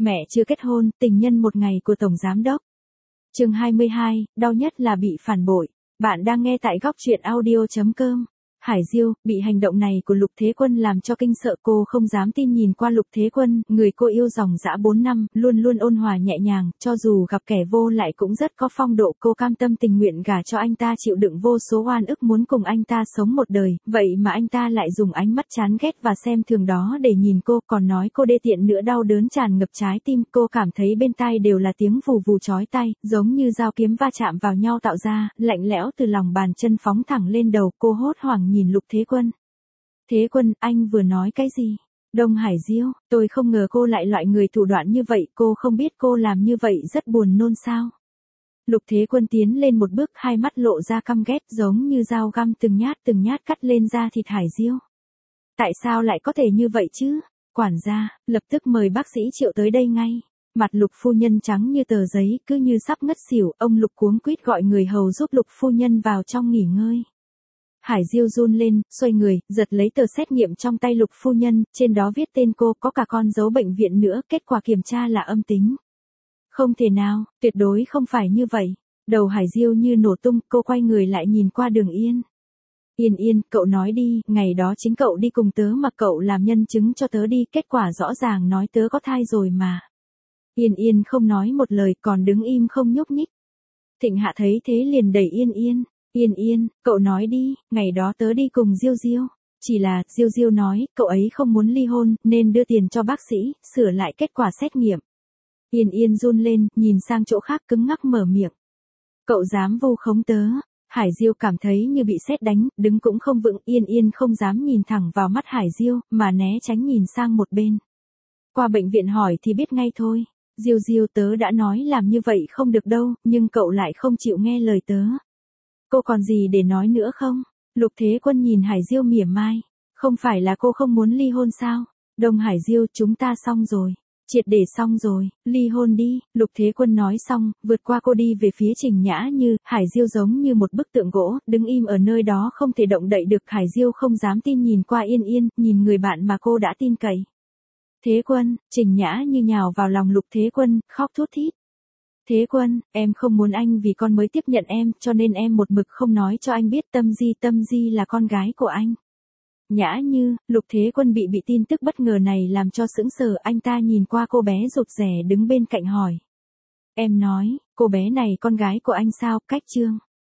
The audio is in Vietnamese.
Mẹ chưa kết hôn, tình nhân một ngày của Tổng Giám Đốc. Chương 22, đau nhất là bị phản bội. Bạn đang nghe tại góc truyện audio.com. Hải Diêu, bị hành động này của Lục Thế Quân làm cho kinh sợ, cô không dám tin nhìn qua Lục Thế Quân, người cô yêu dòng dã 4 năm, luôn luôn ôn hòa nhẹ nhàng, cho dù gặp kẻ vô lại cũng rất có phong độ, cô cam tâm tình nguyện gả cho anh ta, chịu đựng vô số oan ức, muốn cùng anh ta sống một đời, vậy mà anh ta lại dùng ánh mắt chán ghét và xem thường đó để nhìn cô, còn nói cô đê tiện nữa. Đau đớn tràn ngập trái tim, cô cảm thấy bên tai đều là tiếng vù vù chói tai, giống như dao kiếm va chạm vào nhau tạo ra, lạnh lẽo từ lòng bàn chân phóng thẳng lên đầu, cô hốt hoảng nhìn Lục Thế Quân. Thế Quân, anh vừa nói cái gì? Đông Hải Diêu, tôi không ngờ cô lại loại người thủ đoạn như vậy, cô không biết cô làm như vậy rất buồn nôn sao? Lục Thế Quân tiến lên một bước, hai mắt lộ ra căm ghét, giống như dao găm từng nhát cắt lên da thịt Hải Diêu. Tại sao lại có thể như vậy chứ? Quản gia, lập tức mời bác sĩ Triệu tới đây ngay. Mặt Lục phu nhân trắng như tờ giấy, cứ như sắp ngất xỉu, ông Lục cuống quýt gọi người hầu giúp Lục phu nhân vào trong nghỉ ngơi. Hải Diêu run lên, xoay người, giật lấy tờ xét nghiệm trong tay Lục phu nhân, trên đó viết tên cô, có cả con dấu bệnh viện nữa, kết quả kiểm tra là âm tính. Không thể nào, tuyệt đối không phải như vậy. Đầu Hải Diêu như nổ tung, cô quay người lại nhìn qua Đường Yên. Yên, cậu nói đi, ngày đó chính cậu đi cùng tớ mà cậu làm nhân chứng cho tớ đi, kết quả rõ ràng nói tớ có thai rồi mà. Yên không nói một lời, còn đứng im không nhúc nhích. Thịnh Hạ thấy thế liền đẩy Yên, cậu nói đi, ngày đó tớ đi cùng Diêu. Chỉ là, Diêu nói, cậu ấy không muốn ly hôn, nên đưa tiền cho bác sĩ, sửa lại kết quả xét nghiệm. Yên run lên, nhìn sang chỗ khác cứng ngắc mở miệng. Cậu dám vu khống tớ. Hải Diêu cảm thấy như bị sét đánh, đứng cũng không vững, Yên không dám nhìn thẳng vào mắt Hải Diêu, mà né tránh nhìn sang một bên. Qua bệnh viện hỏi thì biết ngay thôi. Diêu, tớ đã nói làm như vậy không được đâu, nhưng cậu lại không chịu nghe lời tớ. Cô còn gì để nói nữa không? Lục Thế Quân nhìn Hải Diêu mỉa mai. Không phải là cô không muốn ly hôn sao? Đông Hải Diêu, chúng ta xong rồi. Triệt để xong rồi, ly hôn đi. Lục Thế Quân nói xong, vượt qua cô đi về phía Trình Nhã Như. Hải Diêu giống như một bức tượng gỗ, đứng im ở nơi đó không thể động đậy được. Hải Diêu không dám tin nhìn qua Yên, nhìn người bạn mà cô đã tin cậy. Thế Quân, Trình Nhã Như nhào vào lòng Lục Thế Quân, khóc thút thít. Thế Quân, em không muốn anh vì con mới tiếp nhận em, cho nên em một mực không nói cho anh biết Tâm Di là con gái của anh. Nhã Như, Lục Thế Quân bị tin tức bất ngờ này làm cho sững sờ, anh ta nhìn qua cô bé rụt rè đứng bên cạnh hỏi. Em nói, cô bé này con gái của anh sao? Cách Trương.